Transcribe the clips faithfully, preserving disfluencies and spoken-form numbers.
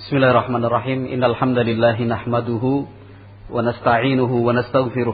Bismillahirrahmanirrahim. Innal hamdalillah nahmaduhu wa nasta'inuhu wa nastaghfiruh.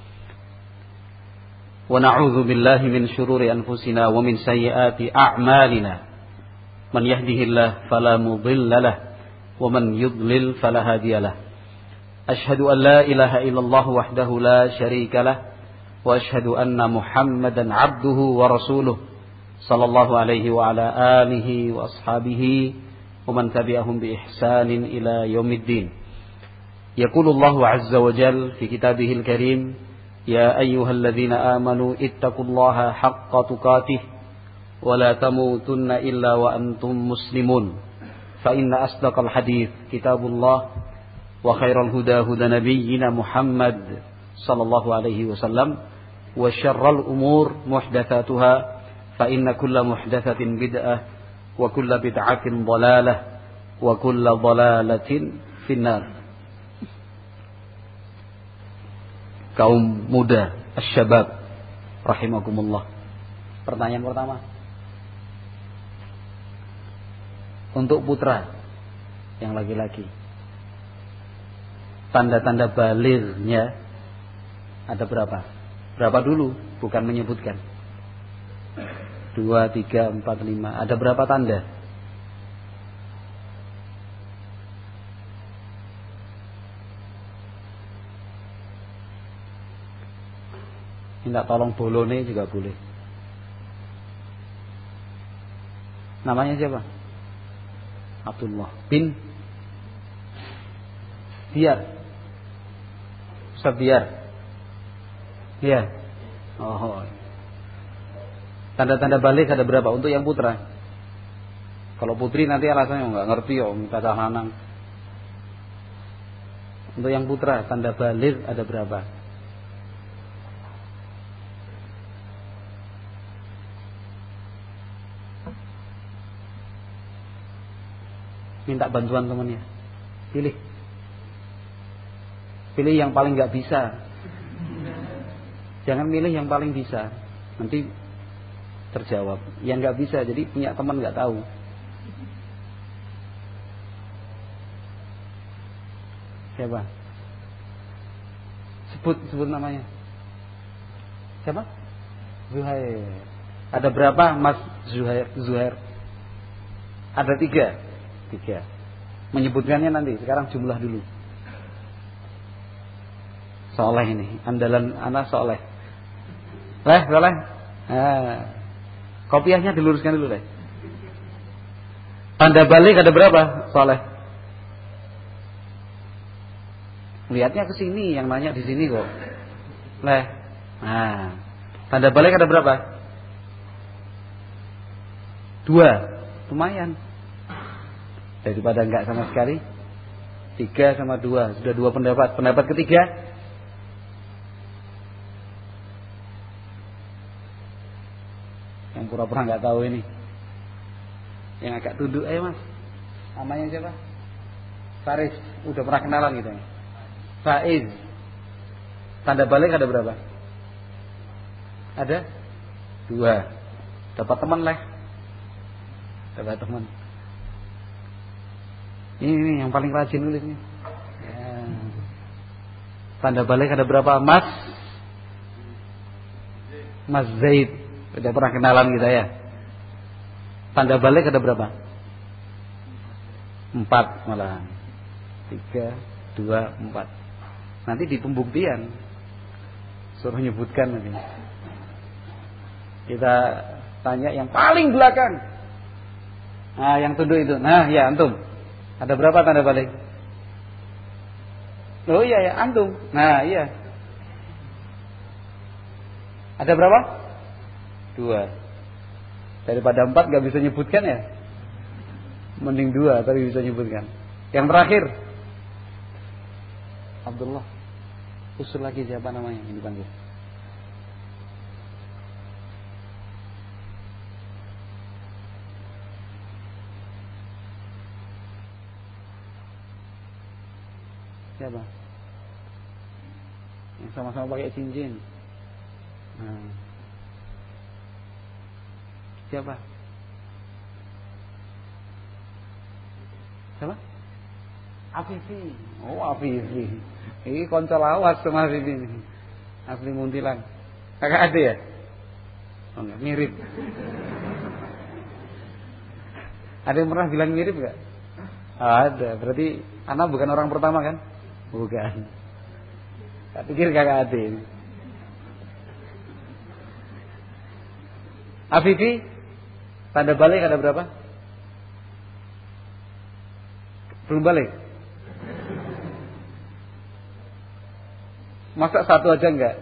Wa na'udzu billahi min shururi anfusina wa min sayyiati a'malina. Man yahdihillahu fala mudilla lahu wa man yudlil fala hadiya lahu. Ashhadu an la ilaha illallah wahdahu la syarika lahu wa ashhadu anna Muhammadan 'abduhu wa rasuluh sallallahu alaihi wa ala alihi wa ashabihi ومن تبعهم بإحسان إلى يوم الدين. يقول الله عز وجل في كتابه الكريم: يا أيها الذين آمنوا اتقوا الله حق تقاته ولا تموتن إلا وأنتم مسلمون فإن أصدق الحديث كتاب الله وخير الهدى هدى نبينا محمد صلى الله عليه وسلم وشر الأمور محدثاتها فإن كل محدثة بدعة wa kullu bid'atin dhalalah wa kullu dhalalatin finnar. Kaum muda asy-syabab rahimakumullah. Pertanyaan pertama, untuk putra yang laki-laki, tanda-tanda balighnya ada berapa? Berapa dulu, bukan menyebutkan. Dua, tiga, empat, lima. Ada berapa tanda? Minta tolong bolone juga boleh. Namanya siapa? Abdullah bin Diyar. Ustaz Diyar. Iya. Oh. Tanda-tanda balik ada berapa untuk yang putra? Kalau putri nanti alasannya nggak ngerti ya, minta lanang. Untuk yang putra tanda balik ada berapa? Minta bantuan temannya. Pilih. Pilih yang paling nggak bisa. Jangan milih yang paling bisa. Nanti terjawab. Yang nggak bisa, jadi punya teman nggak tahu. Siapa? Sebut sebut namanya. Siapa? Zuhair. Ada berapa Mas Zuhair? Zuhair. Ada tiga. Tiga. Menyebutkannya nanti. Sekarang jumlah dulu. Soleh ini. Andalan anak soleh. Leh, soleh. Ah. Kopiahnya diluruskan dulu deh. Tanda balik ada berapa? Soleh. Lihatnya ke sini, yang nanya di sini kok. Leh. Nah, tanda balik ada berapa? Dua. Lumayan. Daripada enggak sama sekali. Tiga sama dua. Sudah dua pendapat. Pendapat ketiga. Yang pura-pura nggak tahu ini, yang agak tunduk, ayo mas, namanya siapa? Faris, udah pernah kenalan gitu ya. Faiz. Tanda balik ada berapa? Ada dua. Dapat teman lah. Dapat teman. Ini, ini yang paling rajin nulisnya. Ya. Tanda balik ada berapa? Mas Mas Zaid. Sudah pernah kenalan kita ya. Tanda balik ada berapa? Empat malahan. Tiga, dua, empat. Nanti di pembuktian suruh nyebutkan nanti. Kita tanya yang paling belakang. Nah, yang tunduk itu. Nah, ya antum. Ada berapa tanda balik? Oh iya ya, antum. Nah, iya. Ada berapa? Dua. Daripada empat gak bisa nyebutkan ya, mending dua tapi bisa nyebutkan. Yang terakhir Abdullah. Usul lagi siapa namanya yang dipanggil? Siapa? Yang sama-sama pakai cincin. Nah. Siapa? Siapa? Afifi. Oh, Afifi. Ini konco lawas sama Afifi ini. Asli Muntilan. Kakak ada ya? Oh, enggak, mirip. Ada yang pernah bilang mirip enggak? Ada. Berarti anak bukan orang pertama kan? Bukan. Tak pikir kakak ada ini. Afifi, tanda balik ada berapa? Belum balik? Masa satu aja enggak?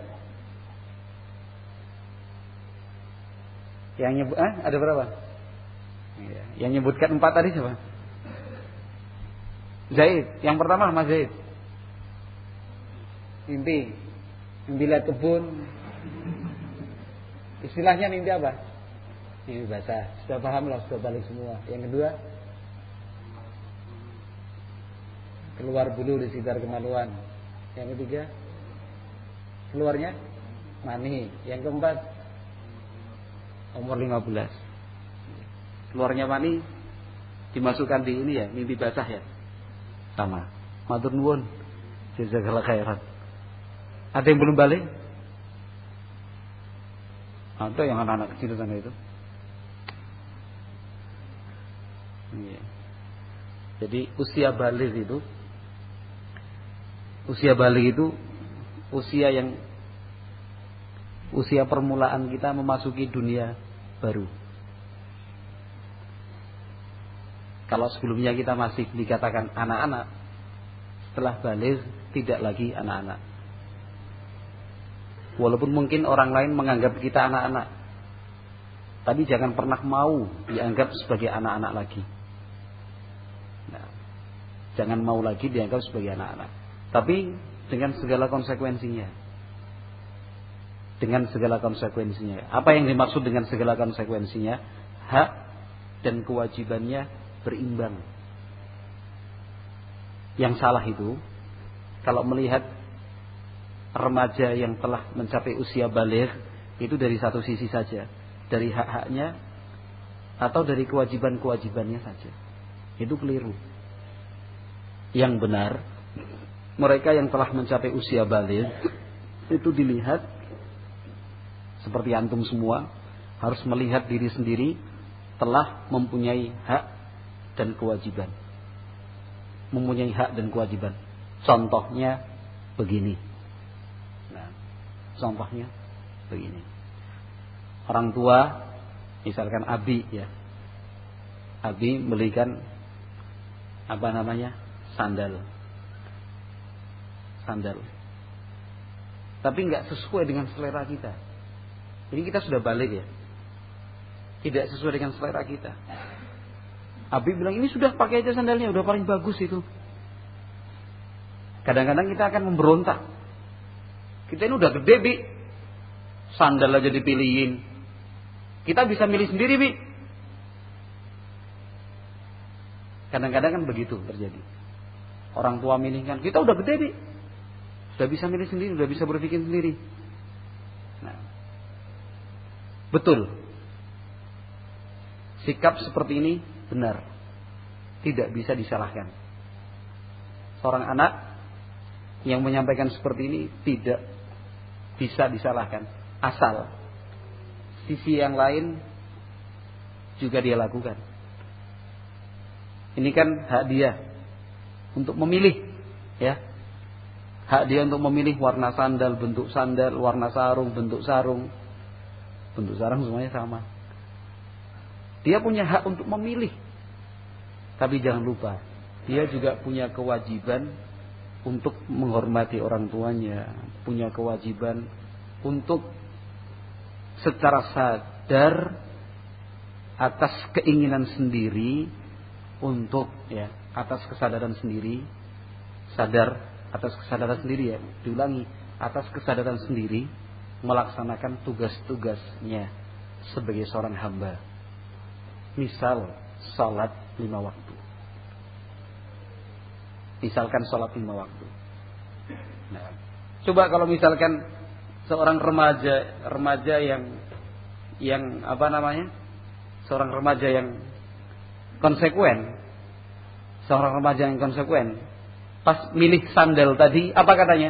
Yang nyebut, ah, ada berapa? Ya, yang nyebutkan empat tadi siapa? Zaid. Yang pertama Mas Zaid. Mimpi. Mimpi lihat kebun. Istilahnya mimpi apa? Mimpi basah. Sudah paham lah, sudah balik semua. Yang kedua, keluar bulu di sekitar kemaluan. Yang ketiga, keluarnya mani. Yang keempat, umur lima belas. Keluarnya mani dimasukkan di ini ya, mimpi basah ya. Sama. Matur nuwun. Jazakallahu khairan. Ada yang belum balik? Ada yang anak-anak kecil sana itu. Iya. Jadi usia balik itu, usia balik itu usia yang usia permulaan kita memasuki dunia baru. Kalau sebelumnya kita masih dikatakan anak-anak, setelah balik tidak lagi anak-anak. Walaupun mungkin orang lain menganggap kita anak-anak, tapi jangan pernah mau dianggap sebagai anak-anak lagi. Nah, jangan mau lagi dianggap sebagai anak-anak. Tapi dengan segala konsekuensinya. Dengan segala konsekuensinya. Apa yang dimaksud dengan segala konsekuensinya? Hak dan kewajibannya berimbang. Yang salah itu kalau melihat remaja yang telah mencapai usia baligh itu dari satu sisi saja, dari hak-haknya atau dari kewajiban-kewajibannya saja. Itu keliru. Yang benar, mereka yang telah mencapai usia baligh itu dilihat seperti antum semua harus melihat diri sendiri telah mempunyai hak dan kewajiban. Mempunyai hak dan kewajiban. Contohnya begini. Nah, contohnya begini. Orang tua, misalkan Abi ya. Abi belikan apa namanya? Sandal. Sandal. Tapi enggak sesuai dengan selera kita. Ini kita sudah balik ya. Tidak sesuai dengan selera kita. Abi bilang ini sudah pakai aja sandalnya, udah paling bagus itu. Kadang-kadang kita akan memberontak. Kita ini udah gede Bi, sandal aja dipilihin. Kita bisa milih sendiri Bi. Kadang-kadang kan begitu terjadi. Orang tua milihkan, kita udah gede Bi, sudah bisa milih sendiri, udah bisa berpikir sendiri. Nah, betul. Sikap seperti ini benar, tidak bisa disalahkan. Seorang anak yang menyampaikan seperti ini tidak bisa disalahkan, asal sisi yang lain juga dia lakukan. Ini kan hak dia untuk memilih, ya, hak dia untuk memilih warna sandal, bentuk sandal, warna sarung, bentuk sarung, bentuk sarung semuanya sama. Dia punya hak untuk memilih. Tapi jangan lupa, dia juga punya kewajiban untuk menghormati orang tuanya, punya kewajiban untuk secara sadar atas keinginan sendiri, untuk ya, atas kesadaran sendiri, sadar atas kesadaran sendiri ya, diulangi, atas kesadaran sendiri melaksanakan tugas-tugasnya sebagai seorang hamba. Misal salat lima waktu. Misalkan salat lima waktu. Nah, coba kalau misalkan seorang remaja, remaja yang yang apa namanya? Seorang remaja yang konsekuen. Seorang remaja yang konsekuen Pas milih sandal tadi, apa katanya?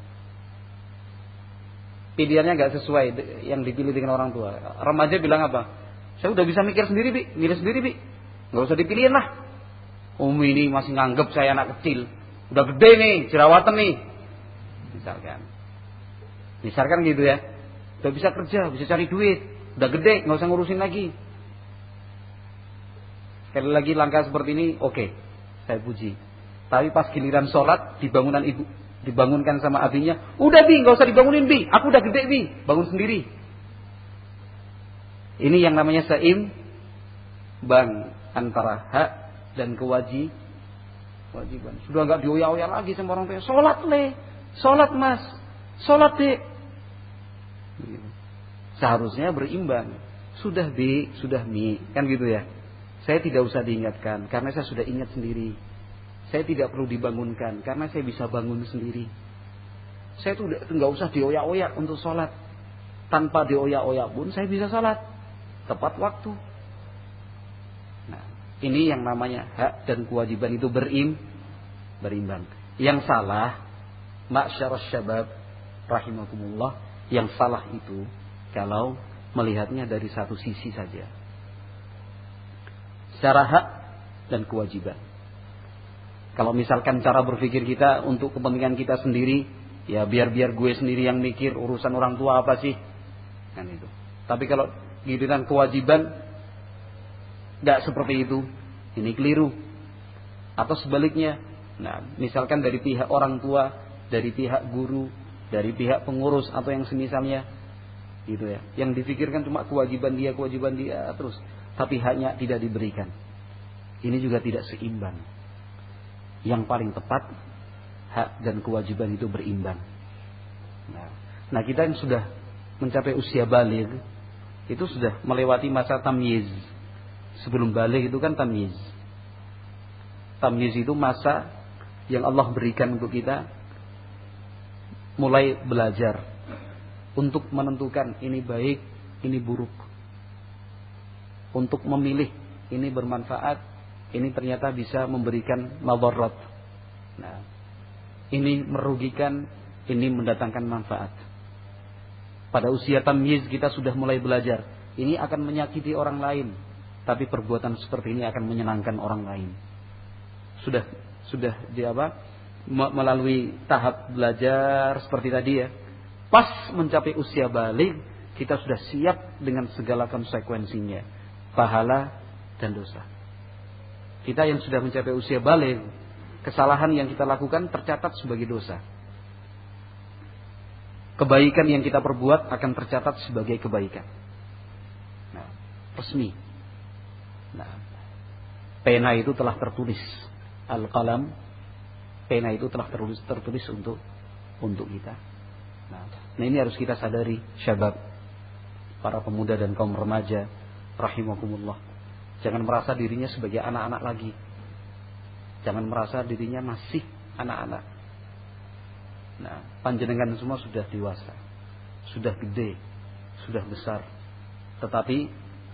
Pilihannya nggak sesuai yang dipilih dengan orang tua. Remaja bilang apa? Saya udah bisa mikir sendiri, Bi. Milih sendiri, Bi. Nggak usah dipilihin lah. Umi ini masih nganggep saya anak kecil. Udah gede nih, jerawatan nih. Misalkan. Misalkan gitu ya. Udah bisa kerja, bisa cari duit. Udah gede, nggak usah ngurusin lagi. Sekali lagi langkah seperti ini, oke. Okay, saya puji. Tapi pas giliran sholat di bangunan ibu, dibangunkan sama abinya, udah Bi, nggak usah dibangunin Bi, aku udah gede Bi, bangun sendiri. Ini yang namanya seimbang antara hak dan kewajiban. Kewajiban. Sudah nggak dioyak-oyak lagi sama orang tua. Sholat le, sholat mas, sholat dek. Seharusnya berimbang. Sudah Bi, sudah Mi, kan gitu ya. Saya tidak usah diingatkan karena saya sudah ingat sendiri. Saya tidak perlu dibangunkan karena saya bisa bangun sendiri. Saya tuh nggak usah dioyak-oyak untuk sholat. Tanpa dioyak-oyak pun saya bisa sholat tepat waktu. Nah, ini yang namanya hak dan kewajiban itu berim, berimbang. Yang salah, ma'syarus syabab rahimakumullah, yang salah itu kalau melihatnya dari satu sisi saja. Secara hak dan kewajiban. Kalau misalkan cara berpikir kita untuk kepentingan kita sendiri, ya biar-biar gue sendiri yang mikir, urusan orang tua apa sih? Kan itu. Tapi kalau giliran kewajiban enggak seperti itu, ini keliru. Atau sebaliknya, nah, misalkan dari pihak orang tua, dari pihak guru, dari pihak pengurus atau yang semisalnya, gitu ya. Yang dipikirkan cuma kewajiban dia, kewajiban dia terus, tapi haknya tidak diberikan. Ini juga tidak seimbang. Yang paling tepat, hak dan kewajiban itu berimbang. Nah, nah kita yang sudah mencapai usia baligh, itu sudah melewati masa tamyiz. Sebelum baligh itu kan tamyiz. Tamyiz itu masa yang Allah berikan untuk kita mulai belajar untuk menentukan ini baik, ini buruk. Untuk memilih ini bermanfaat, ini ternyata bisa memberikan madarat. Nah, ini merugikan, ini mendatangkan manfaat. Pada usia tamyiz kita sudah mulai belajar. Ini akan menyakiti orang lain, tapi perbuatan seperti ini akan menyenangkan orang lain. Sudah sudah di apa? Melalui tahap belajar seperti tadi ya. Pas mencapai usia baligh, kita sudah siap dengan segala konsekuensinya, pahala dan dosa. Kita yang sudah mencapai usia baligh, kesalahan yang kita lakukan tercatat sebagai dosa. Kebaikan yang kita perbuat akan tercatat sebagai kebaikan. Nah, resmi. Nah, pena itu telah tertulis. Al-qalam, pena itu telah tertulis tertulis untuk untuk kita. Nah, nah ini harus kita sadari, syabab, para pemuda dan kaum remaja, rahimakumullah. Jangan merasa dirinya sebagai anak-anak lagi. Jangan merasa dirinya masih anak-anak. Nah, panjenengan semua sudah dewasa, sudah gede, sudah besar. Tetapi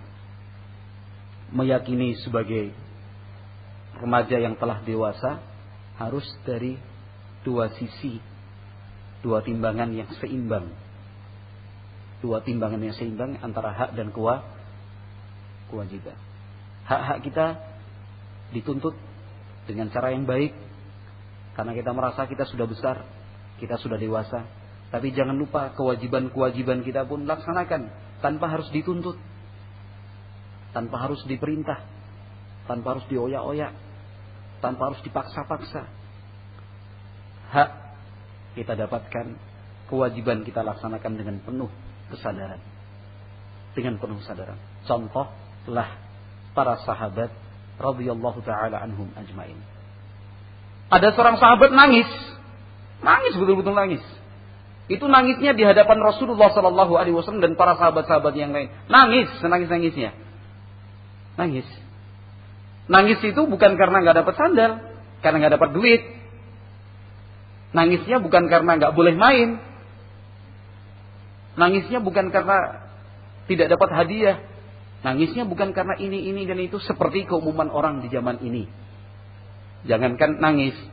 meyakini sebagai remaja yang telah dewasa harus dari dua sisi, dua timbangan yang seimbang. Dua timbangan yang seimbang antara hak dan kewajiban. Hak-hak kita dituntut dengan cara yang baik karena kita merasa kita sudah besar, kita sudah dewasa. Tapi jangan lupa kewajiban-kewajiban kita pun laksanakan tanpa harus dituntut, tanpa harus diperintah, tanpa harus dioyak-oyak, tanpa harus dipaksa-paksa. Hak kita dapatkan, kewajiban kita laksanakan dengan penuh kesadaran, dengan penuh kesadaran. Contohlah para sahabat radhiyallahu taala anhum ajmain. Ada seorang sahabat nangis, nangis betul-betul nangis. Itu nangisnya di hadapan Rasulullah sallallahu alaihi wasallam dan para sahabat-sahabat yang lain. Nangis, senangis-nangisnya. Nangis. Nangis itu bukan karena nggak dapat sandal, karena nggak dapat duit. Nangisnya bukan karena nggak boleh main. Nangisnya bukan karena tidak dapat hadiah. Nangisnya bukan karena ini, ini, dan itu seperti keumuman orang di zaman ini. Jangankan nangis,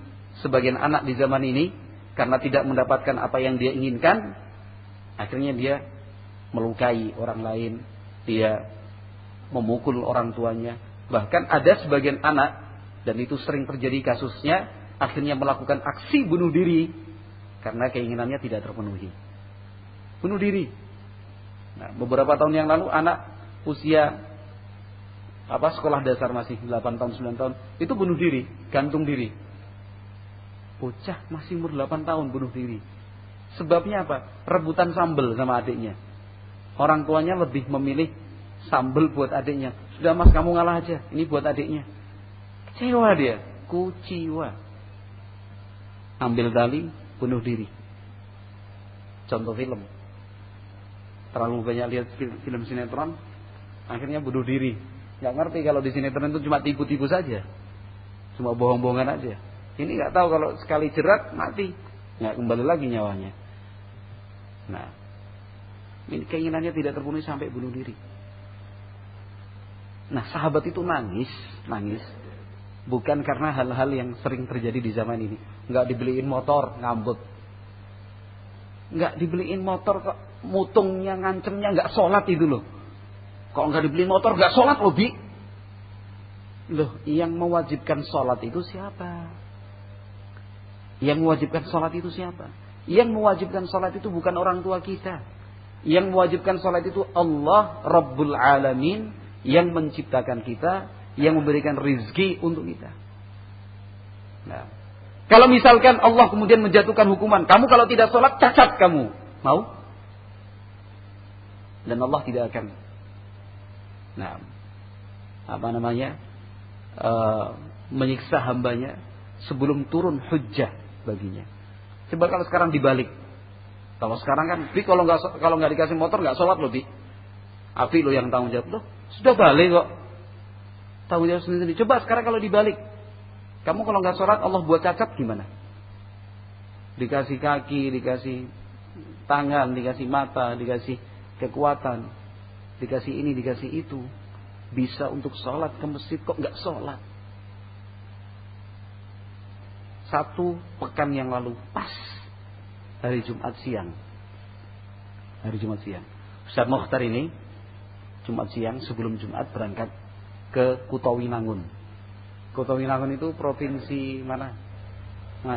sebagian anak di zaman ini karena tidak mendapatkan apa yang dia inginkan, akhirnya dia melukai orang lain, dia memukul orang tuanya. Bahkan ada sebagian anak, dan itu sering terjadi kasusnya, akhirnya melakukan aksi bunuh diri karena keinginannya tidak terpenuhi. Bunuh diri. Nah, beberapa tahun yang lalu anak usia apa sekolah dasar masih delapan tahun sembilan tahun itu bunuh diri, gantung diri. Bocah masih umur delapan tahun bunuh diri. Sebabnya apa? Rebutan sambel sama adiknya. Orang tuanya lebih memilih sambel buat adiknya. Sudah mas, kamu ngalah aja, ini buat adiknya. Kecewa dia, kuciwa. Ambil tali, bunuh diri. Contoh film. Terlalu banyak lihat film sinetron, akhirnya bunuh diri. Gak ngerti kalau di sinetron itu cuma tipu-tipu saja, cuma bohong-bohongan aja. Ini gak tahu kalau sekali jerat mati, nggak kembali lagi nyawanya. Nah, ini keinginannya tidak terpenuhi sampai bunuh diri. Nah, sahabat itu nangis, nangis bukan karena hal-hal yang sering terjadi di zaman ini. Nggak dibeliin motor, ngambek. Nggak dibeliin motor kok mutungnya, ngancemnya nggak sholat itu loh. Kok nggak dibeliin motor nggak sholat loh, Bi? Loh, yang mewajibkan sholat itu siapa? Yang mewajibkan sholat itu siapa? Yang mewajibkan sholat itu bukan orang tua kita. Yang mewajibkan sholat itu Allah Rabbul Alamin, yang menciptakan kita, yang memberikan rizki untuk kita. Nah, kalau misalkan Allah kemudian menjatuhkan hukuman, kamu kalau tidak sholat cacat kamu, mau? Dan Allah tidak akan, nah, apa namanya, e, menyiksa hambanya sebelum turun hujjah baginya. Coba kalau sekarang dibalik, kalau sekarang kan, Bi kalau nggak kalau nggak dikasih motor nggak sholat loh, Bi. Abi lo yang tanggung jawab, loh sudah balik kok, tanggung jawab sendiri. Coba sekarang kalau dibalik, kamu kalau nggak sholat Allah buat cacat gimana? Dikasih kaki, dikasih tangan, dikasih mata, dikasih kekuatan, dikasih ini, dikasih itu, bisa untuk sholat ke masjid kok nggak sholat. Satu pekan yang lalu pas hari Jumat siang, hari Jumat siang, Ustaz Mokhtar ini Jumat siang sebelum Jumat berangkat ke Kutawinangun. Kutawinangun itu provinsi mana, Mas?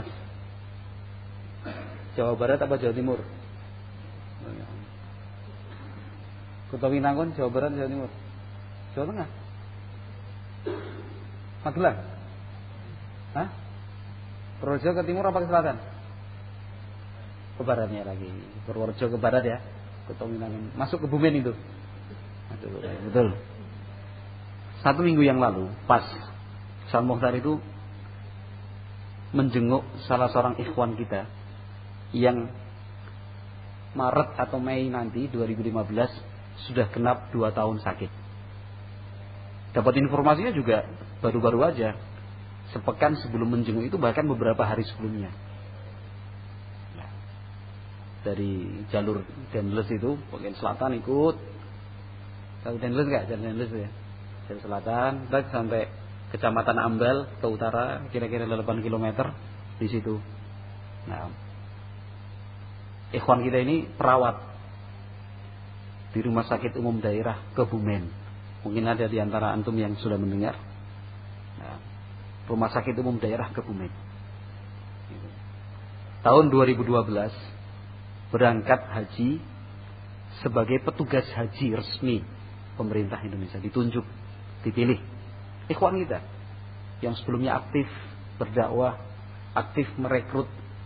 Jawa Barat apa Jawa Timur? Kutawinangun Jawa Barat, Jawa Timur, Jawa Tengah, Magelang, hah? Purworejo ke timur apa ke selatan? Ke baratnya lagi. Purworejo ke barat ya. Kutawinangun masuk ke Bumen itu. Aduh, betul. Satu minggu yang lalu, pas Ustaz Mokhtar itu menjenguk salah seorang ikhwan kita yang Maret atau Mei nanti dua ribu lima belas sudah genap dua tahun sakit. Dapat informasinya juga baru-baru aja, sepekan sebelum menjenguk itu, bahkan beberapa hari sebelumnya. Dari jalur Dendles itu bagian selatan ikut. Tahu Dendles enggak? Jalan Dendles ya. Dari selatan tak sampai Kecamatan Ambal ke utara kira-kira delapan kilometer di situ. Nah, ikhwan kita ini perawat di Rumah Sakit Umum Daerah Kebumen. Mungkin ada di antara antum yang sudah mendengar. Nah, Rumah Sakit Umum Daerah Kebumen. Tahun dua ribu dua belas berangkat haji sebagai petugas haji resmi pemerintah Indonesia, ditunjuk, dipilih. Ikhwan kita yang sebelumnya aktif berdakwah, aktif merekrut,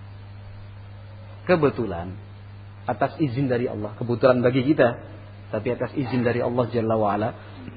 kebetulan atas izin dari Allah, kebetulan bagi kita, tapi atas izin dari Allah Jalla wa'ala,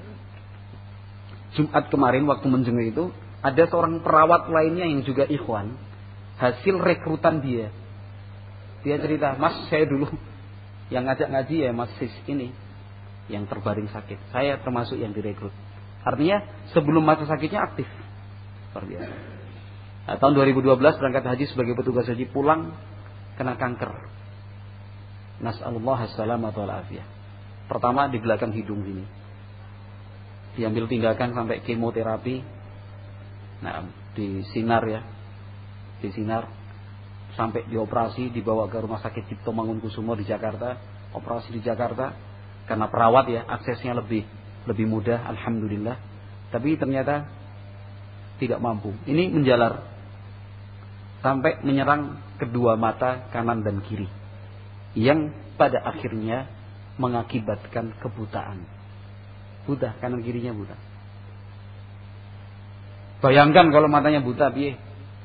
Jumat kemarin waktu menjenguk itu ada seorang perawat lainnya yang juga ikhwan, hasil rekrutan dia. Dia cerita, Mas saya dulu yang ngajak ngaji ya Mas Sis ini yang terbaring sakit, saya termasuk yang direkrut. Artinya sebelum masa sakitnya aktif, luar biasa. Nah, tahun dua ribu dua belas berangkat haji sebagai petugas haji, pulang kena kanker. Nas'alullah as-salamata wal afiyah. Pertama di belakang hidung sini, diambil tindakan sampai kemoterapi. Nah, di sinar ya, disinar sampai dioperasi, dibawa ke rumah sakit Cipto Mangunkusumo di Jakarta, operasi di Jakarta karena perawat ya aksesnya lebih lebih mudah, alhamdulillah. Tapi ternyata tidak mampu. Ini menjalar sampai menyerang kedua mata kanan dan kiri, yang pada akhirnya mengakibatkan kebutaan. Buta, kanan kirinya buta. Bayangkan kalau matanya buta, piye?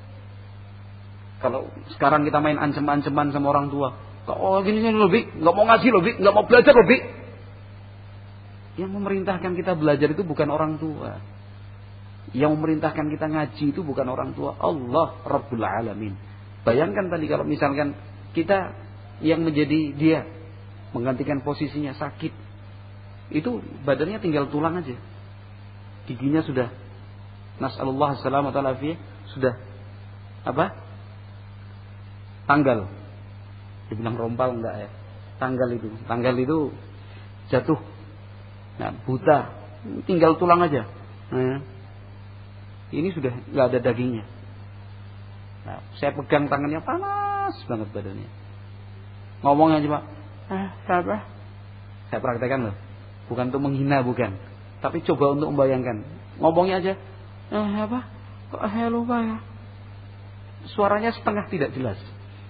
Kalau sekarang kita main ancem-anceman sama orang tua, oh gini gini lebih, nggak mau ngaji lebih, nggak mau belajar lebih. Yang memerintahkan kita belajar itu bukan orang tua. Yang memerintahkan kita ngaji itu bukan orang tua, Allah Rabbul Alamin. Bayangkan tadi kalau misalkan kita yang menjadi dia, menggantikan posisinya sakit, itu badannya tinggal tulang aja, giginya sudah, nasallallahu salamata alafiyah, sudah apa? Tanggal. Dibilang rompal enggak ya? Tanggal itu, tanggal itu jatuh. Nah, buta, tinggal tulang aja. Nah, ini sudah nggak ada dagingnya. Nah, saya pegang tangannya panas banget badannya. Ngomongnya cuma, ah, apa? Saya praktekkan loh. Bukan untuk menghina, bukan. Tapi coba untuk membayangkan. Ngomongnya aja, eh apa? Kok saya lupa ya? Suaranya setengah tidak jelas.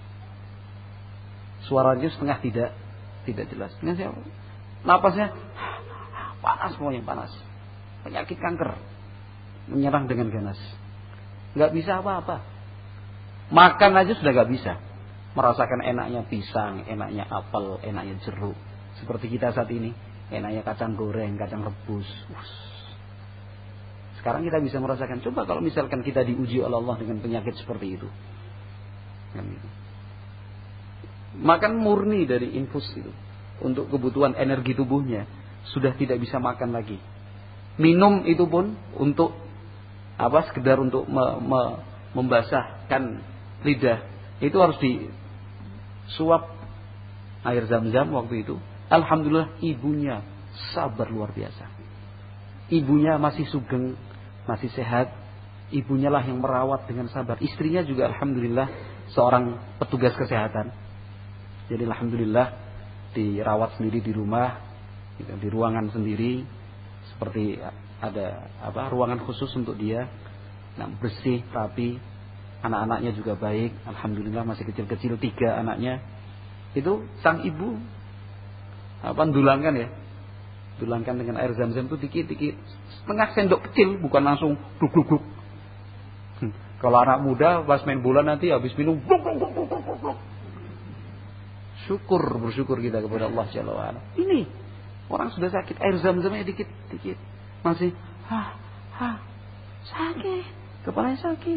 Suaranya setengah tidak tidak jelas. Dengan siapa? Napasnya panas, semuanya panas. Penyakit kanker menyerang dengan ganas. Nggak bisa apa-apa. Makan aja sudah nggak bisa. Merasakan enaknya pisang, enaknya apel, enaknya jeruk. Seperti kita saat ini, enaknya kacang goreng, kacang rebus. Ush. Sekarang kita bisa merasakan. Coba kalau misalkan kita diuji oleh Allah dengan penyakit seperti itu. Kan gitu. Makan murni dari infus itu untuk kebutuhan energi tubuhnya, sudah tidak bisa makan lagi. Minum itu pun untuk apa? Sekedar untuk me, me, membasahkan lidah, itu harus disuap air zam-zam waktu itu. Alhamdulillah ibunya sabar luar biasa. Ibunya masih sugeng, masih sehat. Ibunya lah yang merawat dengan sabar. Istrinya juga alhamdulillah seorang petugas kesehatan. Jadi alhamdulillah dirawat sendiri di rumah, gitu, di ruangan sendiri, seperti ada apa ruangan khusus untuk dia, nah, bersih, rapi, anak-anaknya juga baik, alhamdulillah masih kecil-kecil tiga anaknya. Itu sang ibu apa dulangkan ya, dulangkan dengan air zam-zam itu dikit-dikit, setengah sendok kecil, bukan langsung gluk-gluk. Hmm. Kalau anak muda pas main bola nanti habis minum gluk gluk gluk gluk gluk. Syukur, bersyukur kita kepada Allah Jalla wa Ala. Ini orang sudah sakit, air zam-zamnya dikit-dikit masih ha ha sakit, kepalanya sakit.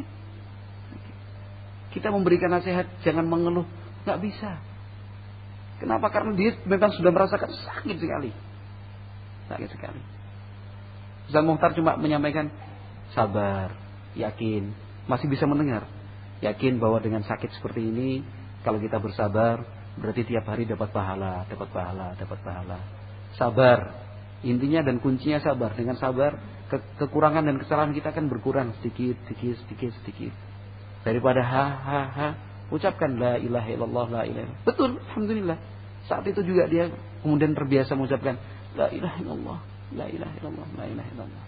Kita memberikan nasihat jangan mengeluh, nggak bisa. Kenapa? Karena dia memang sudah merasakan sakit sekali, sakit sekali. Ustaz Muhtar cuma menyampaikan sabar, yakin, masih bisa mendengar, yakin bahwa dengan sakit seperti ini kalau kita bersabar berarti tiap hari dapat pahala, dapat pahala, dapat pahala. Sabar, intinya dan kuncinya sabar. Dengan sabar, ke kekurangan dan kesalahan kita akan berkurang sedikit, sedikit, sedikit, sedikit. Daripada ha, ha, ha, ucapkan la ilaha illallah, la ilaha illallah. Betul, alhamdulillah. Saat itu juga dia kemudian terbiasa mengucapkan la ilaha illallah, la ilaha illallah, la ilaha illallah.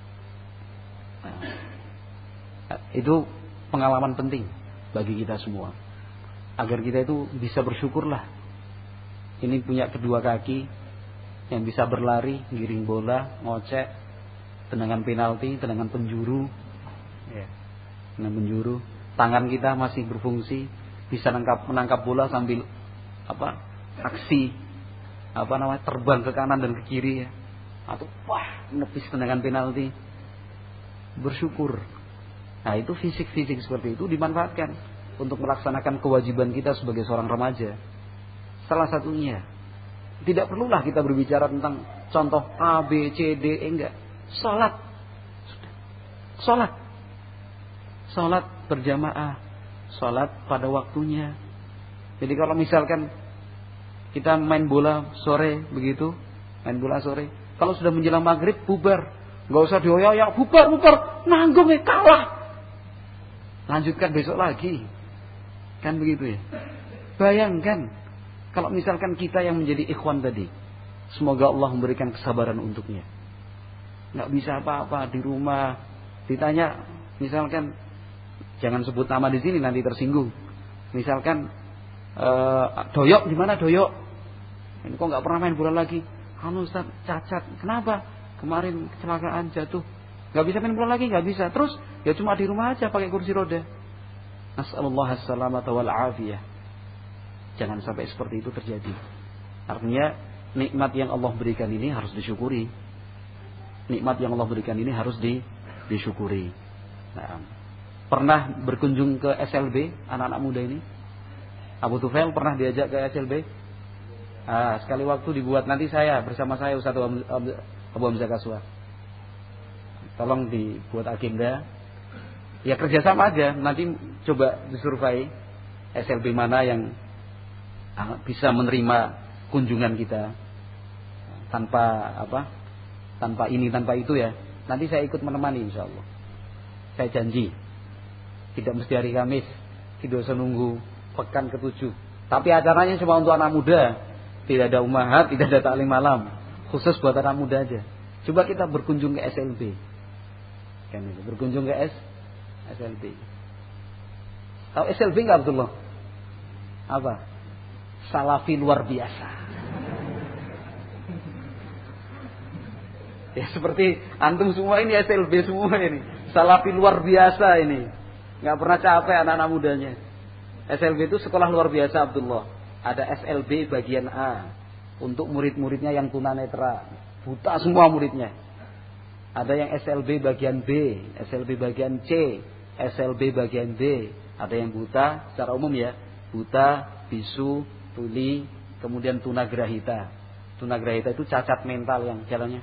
Nah, itu pengalaman penting bagi kita semua. Agar kita itu bisa bersyukurlah. Ini punya kedua kaki yang bisa berlari, giring bola, ngocek, tendangan penalti, tendangan penjuru, ya, tendangan penjuru. Tangan kita masih berfungsi, bisa menangkap, menangkap bola sambil apa? Aksi, apa namanya? Terbang ke kanan dan ke kiri, ya. Atau wah, nepis tendangan penalti. Bersyukur. Nah, itu fisik-fisik seperti itu dimanfaatkan untuk melaksanakan kewajiban kita sebagai seorang remaja. Salah satunya, tidak perlulah kita berbicara tentang contoh A, B, C, D, E, enggak. Salat. Salat. Salat berjamaah. Salat pada waktunya. Jadi kalau misalkan kita main bola sore begitu, main bola sore, kalau sudah menjelang maghrib bubar. Enggak usah dioyak-oyak, bubar, bubar, nanggung ya, kalah. lanjutkan besok lagi. Kan begitu ya. Bayangkan kalau misalkan kita yang menjadi ikhwan tadi, semoga Allah memberikan kesabaran untuknya. Nggak bisa apa-apa di rumah, ditanya misalkan, jangan sebut nama di sini nanti tersinggung. Misalkan e, Doyok di mana Doyok? Ini kok nggak pernah main bola lagi? Anu Ustaz, cacat. Kenapa? Kemarin kecelakaan jatuh. Nggak bisa main bola lagi, nggak bisa. Terus ya cuma di rumah aja pakai kursi roda. Nas'alullah as-salamata wal afiyah. Jangan sampai seperti itu terjadi. Artinya nikmat yang Allah berikan ini harus disyukuri. Nikmat yang Allah berikan ini harus di, disyukuri. Nah, pernah berkunjung ke S L B anak-anak muda ini? Abu Tufail pernah diajak ke S L B? Ah, sekali waktu dibuat, nanti saya bersama saya Ustaz Abu Hamzah Kaswa. Tolong dibuat agenda. Ya kerjasama aja. Nanti coba disurvei S L B mana yang bisa menerima kunjungan kita tanpa apa, tanpa ini tanpa itu ya. Nanti saya ikut menemani insya Allah. Saya janji. Tidak mesti hari Kamis, tidak usah nunggu pekan ketujuh. Tapi acaranya cuma untuk anak muda. Tidak ada umahat, tidak ada taklim malam. Khusus buat anak muda aja. Coba kita berkunjung ke S L B. Kan itu, berkunjung ke S S L B. Tahu S L B enggak Abdullah? Apa? Salafi luar biasa. Ya seperti antum semua ini S L B semua ini. Salafi luar biasa ini. Enggak pernah capek anak-anak mudanya. S L B itu sekolah luar biasa Abdullah. Ada S L B bagian A untuk murid-muridnya yang tunanetra. Buta semua muridnya. Ada yang S L B bagian B, S L B bagian C, S L B bagian D. Ada yang buta secara umum ya. Buta, bisu, tuli, kemudian tunagrahita. Tunagrahita itu cacat mental yang jalannya.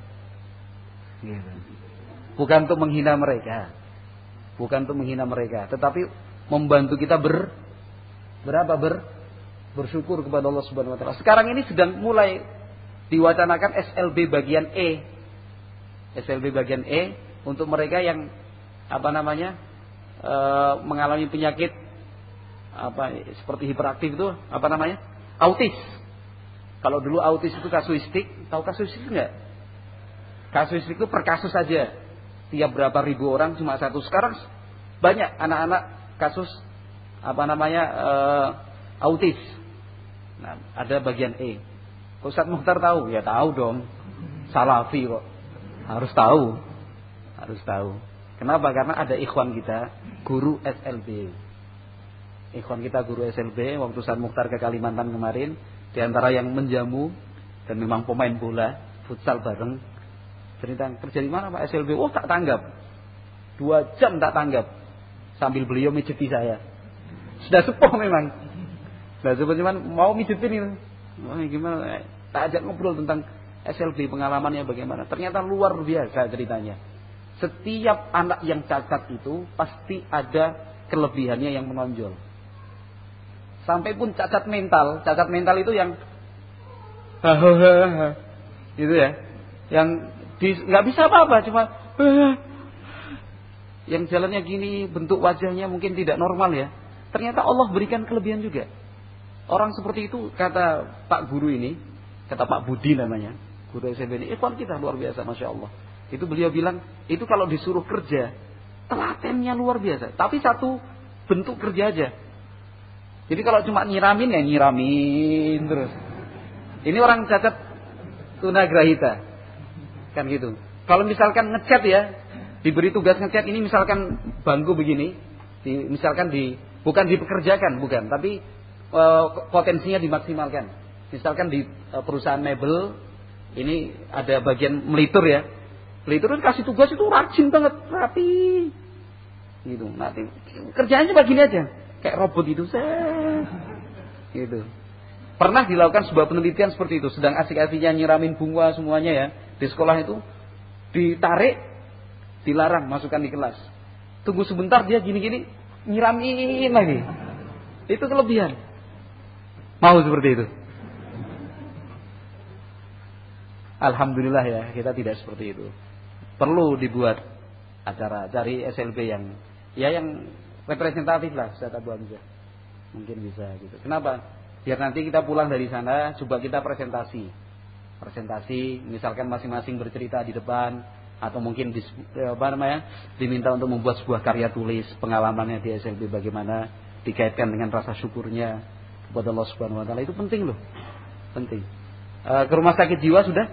Bukan untuk menghina mereka. Bukan untuk menghina mereka, tetapi membantu kita ber berapa ber bersyukur kepada Allah Subhanahu wa taala. Sekarang ini sedang mulai diwacanakan S L B bagian E. S L B bagian E untuk mereka yang apa namanya? E, mengalami penyakit apa seperti hiperaktif itu apa namanya? Autis. Kalau dulu autis itu kasuistik, tahu kasuistik enggak? Kasuistik itu per kasus saja. Tiap berapa ribu orang cuma satu. Sekarang banyak anak-anak kasus apa namanya e, autis. Nah, ada bagian E. Ustaz Mukhtar tahu? Ya tahu dong. Salafi kok. Harus tahu. Harus tahu. Kenapa? Karena ada ikhwan kita guru S L B. Ikhwan kita guru S L B waktu Ustaz Mukhtar ke Kalimantan kemarin, di antara yang menjamu dan memang pemain bola futsal bareng. Cerita kerja di mana Pak S L B? Oh tak tanggap. Dua jam tak tanggap. Sambil beliau mijeti saya. Sudah sepuh memang. Sudah sepuh cuman mau mijetin ini. Oh, gimana? Tak ajak ngobrol tentang S L B pengalamannya bagaimana. Ternyata luar biasa ceritanya. Setiap anak yang cacat itu pasti ada kelebihannya yang menonjol. Sampai pun cacat mental. Cacat mental itu yang hahaha gitu ya. Yang nggak bisa apa-apa, cuma yang jalannya gini, bentuk wajahnya mungkin tidak normal ya. Ternyata Allah berikan kelebihan juga. Orang seperti itu, kata Pak Guru ini, kata Pak Budi namanya, Guru S M P ini, ikhwan kita luar biasa, Masya Allah. Itu beliau bilang, itu kalau disuruh kerja, telatennya luar biasa. Tapi satu bentuk kerja aja. Jadi kalau cuma nyiramin ya nyiramin terus. Ini orang cacat tunagrahita. Kan gitu. Kalau misalkan ngecat ya, diberi tugas ngecat ini misalkan bangku begini, di, misalkan di bukan dipekerjakan, bukan, tapi e, potensinya dimaksimalkan. Misalkan di e, perusahaan mebel ini ada bagian melitur ya. Melitur itu kasih tugas itu rajin banget, rapi. Gitu. Nanti kerjanya cuma gini aja, kayak robot itu, set. Gitu. Pernah dilakukan sebuah penelitian seperti itu, sedang asik-asiknya nyiramin bunga semuanya ya. Di sekolah itu ditarik, dilarang masukkan di kelas. Tunggu sebentar dia gini-gini nyiramin lagi. Itu kelebihan. Mau seperti itu? Alhamdulillah ya, kita tidak seperti itu. Perlu dibuat acara, cari S L B yang ya yang representatif lah Ustaz Abu Hamzah. Mungkin bisa gitu. Kenapa? Biar nanti kita pulang dari sana coba kita presentasi. Presentasi, misalkan masing-masing bercerita di depan atau mungkin di, apa namanya? Diminta untuk membuat sebuah karya tulis pengalamannya di S L B bagaimana, dikaitkan dengan rasa syukurnya kepada Allah Subhanahu wa taala. Itu penting loh. Penting. E, ke rumah sakit jiwa sudah?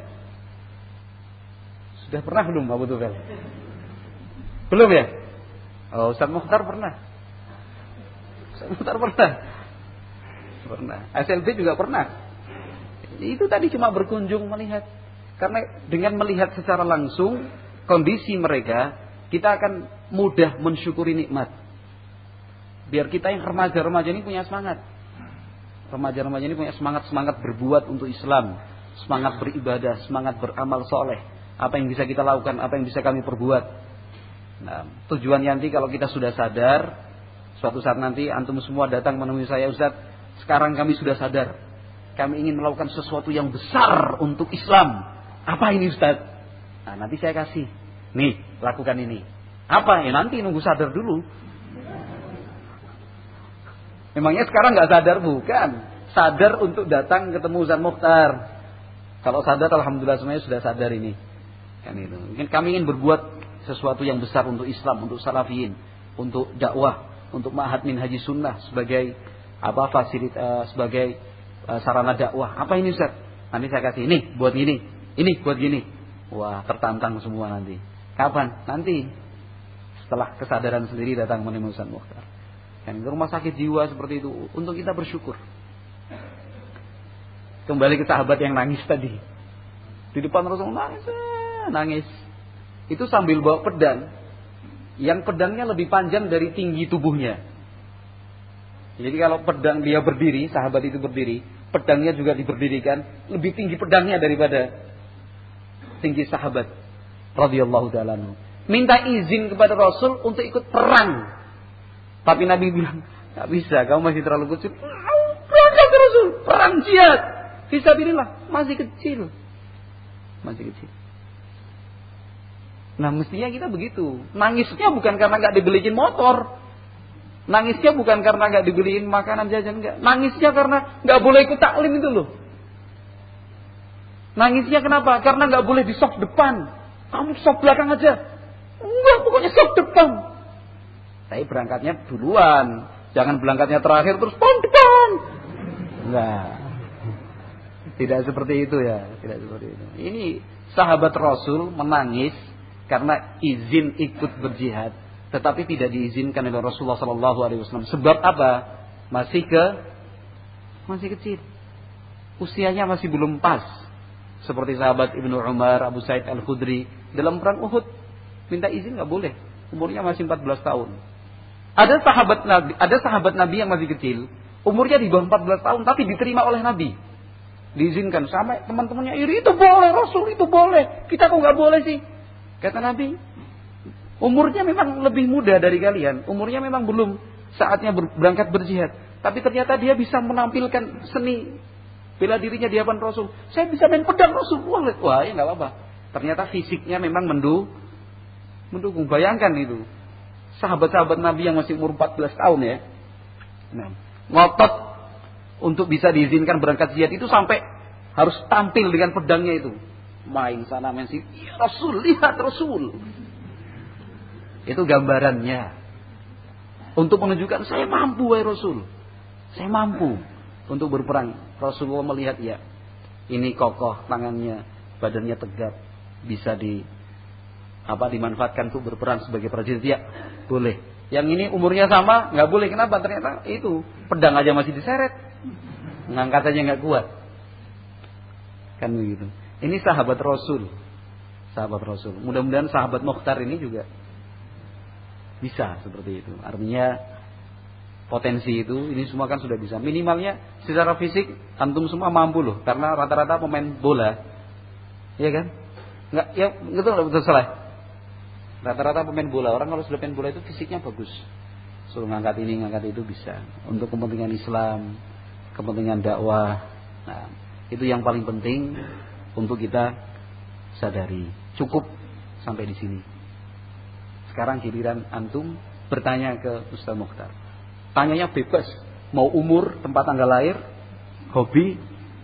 Sudah pernah belum Abu Tufel? Belum ya? Oh, Ustaz Mukhtar pernah. Ustaz Mukhtar pernah. Pernah. S L B juga pernah. Itu tadi cuma berkunjung melihat. Karena dengan melihat secara langsung kondisi mereka, kita akan mudah mensyukuri nikmat. Biar kita yang remaja-remaja ini punya semangat. Remaja-remaja ini punya semangat-semangat berbuat untuk Islam, semangat beribadah, semangat beramal soleh. Apa yang bisa kita lakukan, apa yang bisa kami perbuat. Nah, tujuannya nanti kalau kita sudah sadar, suatu saat nanti antum semua datang menemui saya, Ustaz, sekarang kami sudah sadar, kami ingin melakukan sesuatu yang besar untuk Islam. Apa ini Ustaz? Nah, nanti saya kasih. Nih, lakukan ini. Apa? Ya nanti nunggu sadar dulu. Memangnya sekarang nggak sadar? Bukan. Sadar untuk datang ketemu Ustaz Mukhtar. Kalau sadar, alhamdulillah semuanya sudah sadar ini. Kan itu. Mungkin kami ingin berbuat sesuatu yang besar untuk Islam, untuk salafiyin, untuk dakwah, untuk Ma'had Minhajis Sunnah sebagai apa fasilitas uh, sebagai uh, sarana dakwah. Apa ini Ustaz? Nanti saya kasih ini buat gini, ini buat gini. Wah, tertantang semua nanti. Kapan? Nanti setelah kesadaran sendiri datang menemui Ustaz Mukhtar. Kan itu rumah sakit jiwa seperti itu untuk kita bersyukur. Kembali ke sahabat yang nangis tadi. Di depan Rasulullah nangis, nangis. Itu sambil bawa pedang. Yang pedangnya lebih panjang dari tinggi tubuhnya. Jadi kalau pedang dia berdiri, sahabat itu berdiri, pedangnya juga diberdirikan, lebih tinggi pedangnya daripada tinggi sahabat radhiyallahu ta'ala anhu. Minta izin kepada Rasul untuk ikut perang. Tapi Nabi bilang, "Enggak bisa, kamu masih terlalu kecil." Berangkat ke Rasul, perang jihad. Fisabilillah, masih kecil. Masih kecil. Nah, mestinya kita begitu. Nangisnya bukan karena enggak dibeliin motor. Nangisnya bukan karena enggak dibeliin makanan jajan, enggak. Nangisnya karena enggak boleh ikut taklim itu loh. Nangisnya kenapa? Karena enggak boleh di saf depan. Kamu saf belakang aja. Enggak, pokoknya saf depan. Tapi berangkatnya duluan. Jangan berangkatnya terakhir terus pon depan. Enggak. Tidak seperti itu ya, tidak seperti itu. Ini sahabat Rasul menangis karena izin ikut berjihad, tetapi tidak diizinkan oleh Rasulullah sallallahu alaihi wasallam. Sebab apa? Masih ke masih kecil. Usianya masih belum pas. Seperti sahabat Ibnu Umar, Abu Sa'id Al-Khudri dalam perang Uhud minta izin enggak boleh. Umurnya masih empat belas tahun. Ada sahabat Nabi, ada sahabat Nabi yang masih kecil, umurnya di bawah empat belas tahun tapi diterima oleh Nabi. Diizinkan, sama teman-temannya iri, itu boleh Rasul, itu boleh. Kita kok enggak boleh sih? Kata Nabi, umurnya memang lebih muda dari kalian, umurnya memang belum saatnya berangkat berjihad, tapi ternyata dia bisa menampilkan seni bela dirinya di hadapan Rasul. Saya bisa main pedang Rasul, wah, wah ya nggak apa-apa. Ternyata fisiknya memang mendu, mendukung. Bayangkan itu, sahabat-sahabat Nabi yang masih umur empat belas tahun ya, nah, ngotot untuk bisa diizinkan berangkat jihad itu sampai harus tampil dengan pedangnya itu. Main sana main sini, ya Rasul, lihat Rasul. Itu gambarannya. Untuk menunjukkan saya mampu wahai Rasul. Saya mampu untuk berperang. Rasulullah melihat ya, ini kokoh tangannya, badannya tegap, bisa di apa dimanfaatkan untuk berperang sebagai prajurit, ya boleh. Yang ini umurnya sama, nggak boleh. Kenapa? Ternyata itu pedang aja masih diseret, ngangkat aja nggak kuat. Kan begitu. Ini sahabat Rasul, sahabat Rasul. Mudah-mudahan sahabat Mukhtar ini juga bisa seperti itu. Artinya potensi itu, ini semua kan sudah bisa. Minimalnya secara fisik antum semua mampu loh, karena rata-rata pemain bola, iya kan? Nggak, ya betul betul salah. Rata-rata pemain bola, orang kalau sudah pemain bola itu fisiknya bagus. Suruh ngangkat ini, ngangkat itu bisa. Untuk kepentingan Islam, kepentingan dakwah. Nah, itu yang paling penting untuk kita sadari. Cukup sampai di sini. Sekarang giliran antum bertanya ke Ustaz Mukhtar. Tanyanya bebas, mau umur, tempat tanggal lahir, hobi.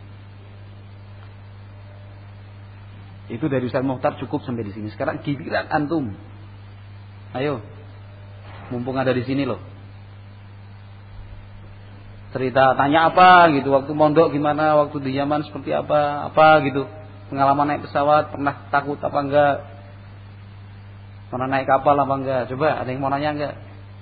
Itu dari Ustaz Mukhtar cukup sampai di sini. Sekarang giliran antum. Ayo, mumpung ada di sini loh. Cerita, tanya apa gitu, waktu mondok gimana, waktu di Yaman seperti apa, apa gitu. Pengalaman naik pesawat, pernah takut apa enggak? Pernah naik kapal apa enggak? Coba, ada yang mau nanya enggak?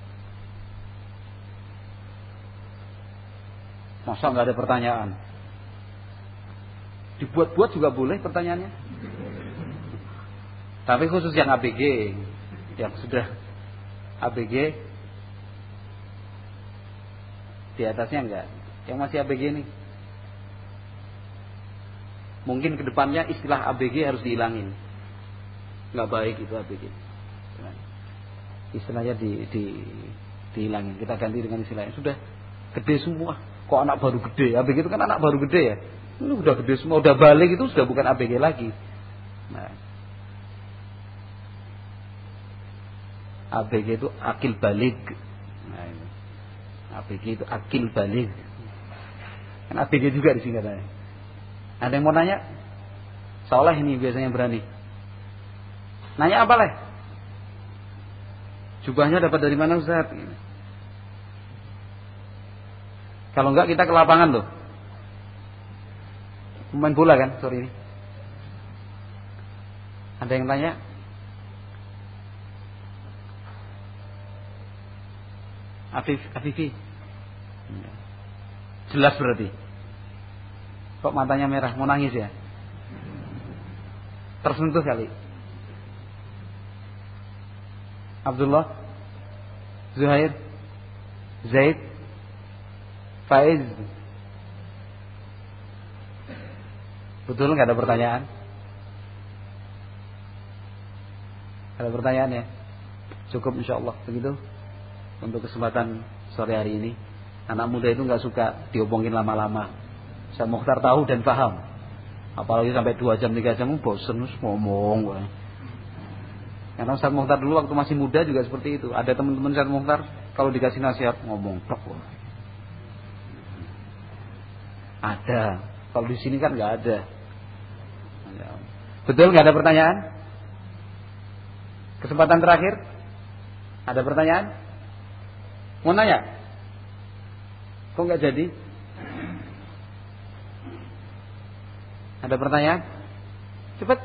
Masa enggak ada pertanyaan? Dibuat-buat juga boleh pertanyaannya. Tapi khusus yang A B G, yang sudah A B G, di atasnya enggak. Yang masih A B G nih, mungkin kedepannya istilah A B G harus dihilangin. Enggak baik itu A B G. Istilahnya di, di, dihilangin. Kita ganti dengan istilahnya. Sudah gede semua. Kok anak baru gede? A B G itu kan anak baru gede ya. Ini udah gede semua, udah balik itu sudah bukan A B G lagi. Nah, A B G itu akil balik. Nah, ini. A B G itu akil balik. Kan A B G juga disingkatannya. Ada yang mau nanya? Seolah ini biasanya berani. Nanya apa leh? Jubahnya dapat dari mana Ustaz? Kalau enggak kita ke lapangan loh. Main bola kan sore ini. Ada yang tanya? Afif, Afifi. Jelas berarti. Kok matanya merah, mau nangis ya? Tersentuh kali. Abdullah, Zuhair, Zaid, Faiz. Betul nggak ada pertanyaan? Ada pertanyaan ya? Cukup insyaallah begitu untuk kesempatan sore hari ini. Anak muda itu nggak suka diomongin lama-lama. Saya Mukhtar tahu dan paham. Apalagi sampai dua jam tiga jam bosen ngomong. Wah. Karena Ustaz Mukhtar dulu waktu masih muda juga seperti itu. Ada teman-teman Ustaz Mukhtar kalau dikasih nasihat ngomong tok. Ada. Kalau di sini kan nggak ada. Betul nggak ada pertanyaan? Kesempatan terakhir. Ada pertanyaan? Mau nanya? Kok nggak jadi? Ada pertanyaan? Cepat.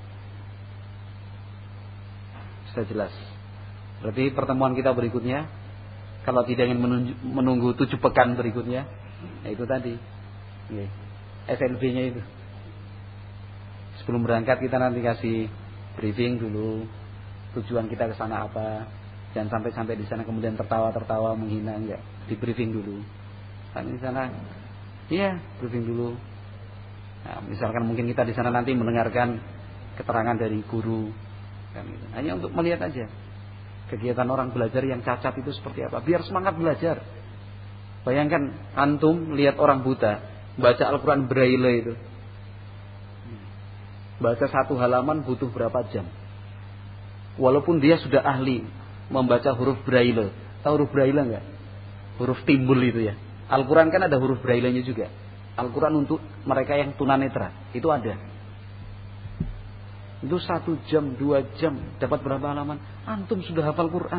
Sudah jelas. Berarti pertemuan kita berikutnya, kalau tidak ingin menunggu tujuh pekan berikutnya, ya itu tadi, S L B-nya itu. Sebelum berangkat kita nanti kasih briefing dulu, tujuan kita ke sana apa, jangan sampai-sampai di sana kemudian tertawa-tertawa menghina, enggak, di briefing dulu. Kan di sana, iya briefing dulu. Nah, misalkan mungkin kita di sana nanti mendengarkan keterangan dari guru, kan gitu. Hanya untuk melihat aja kegiatan orang belajar yang cacat itu seperti apa, biar semangat belajar. Bayangkan antum lihat orang buta baca Al-Quran Braille itu, baca satu halaman butuh berapa jam? Walaupun dia sudah ahli membaca huruf Braille. Tahu huruf Braille enggak? Huruf timbul itu ya. Al-Quran kan ada huruf Braille-nya juga. Al-Quran untuk mereka yang tunanetra itu ada. Itu satu jam, dua jam dapat berapa halaman? Antum sudah hafal Quran,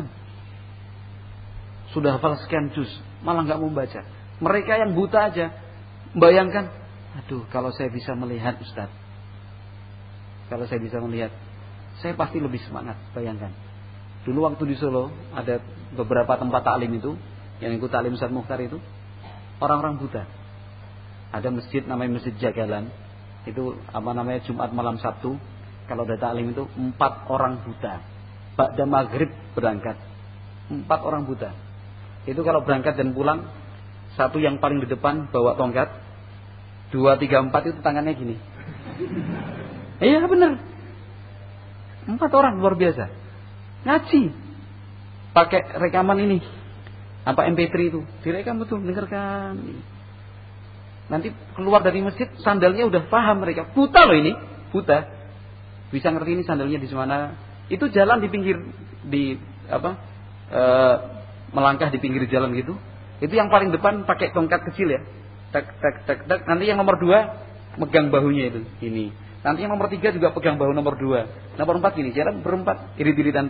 sudah hafal sekian juz, malah nggak mau baca. Mereka yang buta aja, bayangkan, aduh kalau saya bisa melihat Ustaz, kalau saya bisa melihat, saya pasti lebih semangat. Bayangkan, dulu waktu di Solo ada beberapa tempat taklim itu, yang ikut taklim Ustaz Mukhtar itu, orang-orang buta. Ada masjid namanya Masjid Jagalan, itu apa namanya Jumat malam Sabtu, kalau ada taklim itu empat orang buta. Ba'da maghrib berangkat, empat orang buta. Itu kalau berangkat dan pulang, satu yang paling di depan bawa tongkat, dua, tiga, empat itu tangannya gini. Iya benar. Empat orang luar biasa. Ngaji. Pakai rekaman ini. Apa M P tiga itu. Direkam betul, dengarkan. Nanti keluar dari masjid, sandalnya udah paham mereka. Buta loh ini, buta. Bisa ngerti ini sandalnya di mana. Itu jalan di pinggir, di apa? e, melangkah di pinggir jalan gitu, itu yang paling depan pakai tongkat kecil ya, tak tak tak tak. Nanti yang nomor dua megang bahunya itu, ini. Nanti yang nomor tiga juga pegang bahu nomor dua, nomor empat gini, jalan berempat, irit-iritan.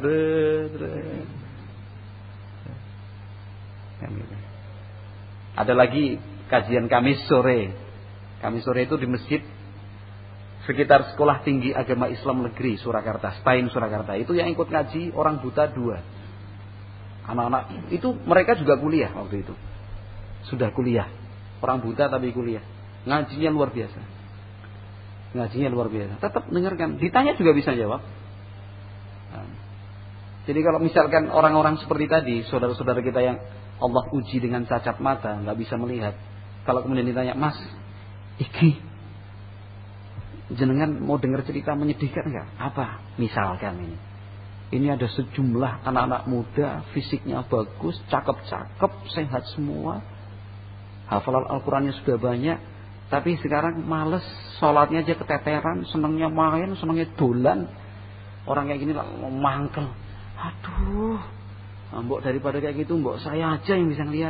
Ada lagi kajian Kamis sore. Kamis sore itu di masjid sekitar Sekolah Tinggi Agama Islam Negeri Surakarta, Stain Surakarta. Itu yang ikut ngaji orang buta dua. Anak-anak itu mereka juga kuliah waktu itu. Sudah kuliah. Orang buta tapi kuliah. Ngajinya luar biasa. Ngajinya luar biasa. Tetap dengarkan. Ditanya juga bisa jawab. Nah. Jadi kalau misalkan orang-orang seperti tadi, saudara-saudara kita yang Allah uji dengan cacat mata, nggak bisa melihat. Kalau kemudian ditanya, Mas, iki jenengan mau dengar cerita menyedihkan nggak? Apa? Misalkan ini. Ini ada sejumlah anak-anak muda, fisiknya bagus, cakep-cakep, sehat semua. Hafalan Al-Qurannya sudah banyak, tapi sekarang males, sholatnya aja keteteran, senangnya main, senangnya dolan. Orang kayak gini lah mangkel. Aduh, mbok daripada kayak gitu, mbok saya aja yang bisa ngeliat.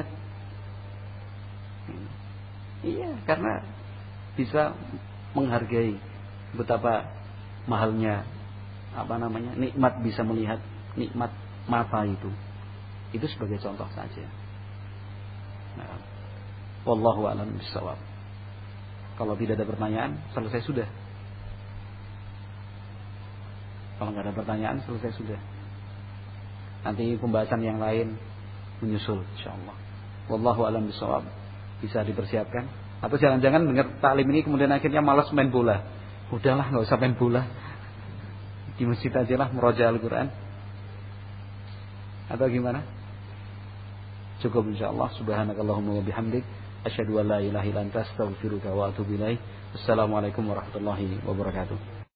Iya, karena bisa menghargai betapa mahalnya apa namanya nikmat bisa melihat, nikmat mata itu. Itu sebagai contoh saja. Nah, wallahu a'lam bishawab. Kalau tidak ada pertanyaan, selesai sudah. Kalau nggak ada pertanyaan, selesai sudah. Nanti pembahasan yang lain menyusul insyaallah. Wallahu a'lam bishawab. Bisa dipersiapkan. Atau jangan-jangan dengar taklim ini kemudian akhirnya malas main bola. Udahlah, nggak usah main bola. Di masjid aja lah meroja Al-Quran. Atau gimana? Cukup insyaallah. Subhanakallahumma wa bihamdik, asyhadu an la ilaha illa anta, astaghfiruka wa atubu ilaik. Assalamualaikum warahmatullahi wabarakatuh.